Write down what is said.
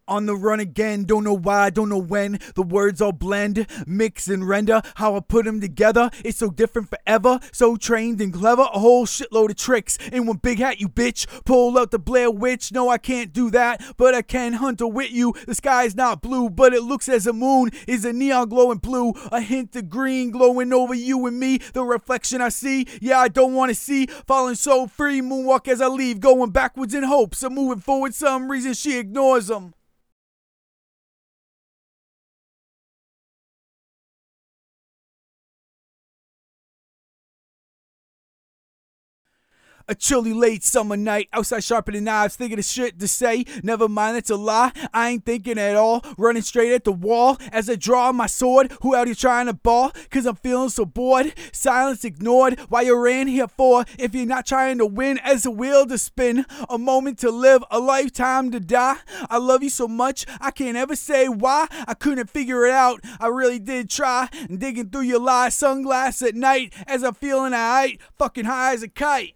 On the run again, don't know why, don't know when. The words all blend, mix and render. How I put them together, it's so different forever. So trained and clever, a whole shitload of tricks in one big hat, you bitch. Pull out the Blair Witch, no I can't do that, but I can hunt her with you. The sky's not blue, but it looks as a moon is a neon glowing blue. A hint of green glowing over you and me. The reflection I see, yeah I don't want to see. Falling so free, moonwalk as I leave. Going backwards in hopes of moving forward, some reason she ignores them. A chilly late summer night, outside sharpening knives, thinking of shit to say. Never mind, it's a lie, I ain't thinking at all. Running straight at the wall as I draw my sword. Who out here trying to ball? Cause I'm feeling so bored. Silence ignored, why you ran here for? If you're not trying to win, as a wheel to spin. A moment to live, a lifetime to die. I love you so much, I can't ever say why. I couldn't figure it out, I really did try. Digging through your lies, sunglasses at night, as I'm feeling alright, fucking high as a kite.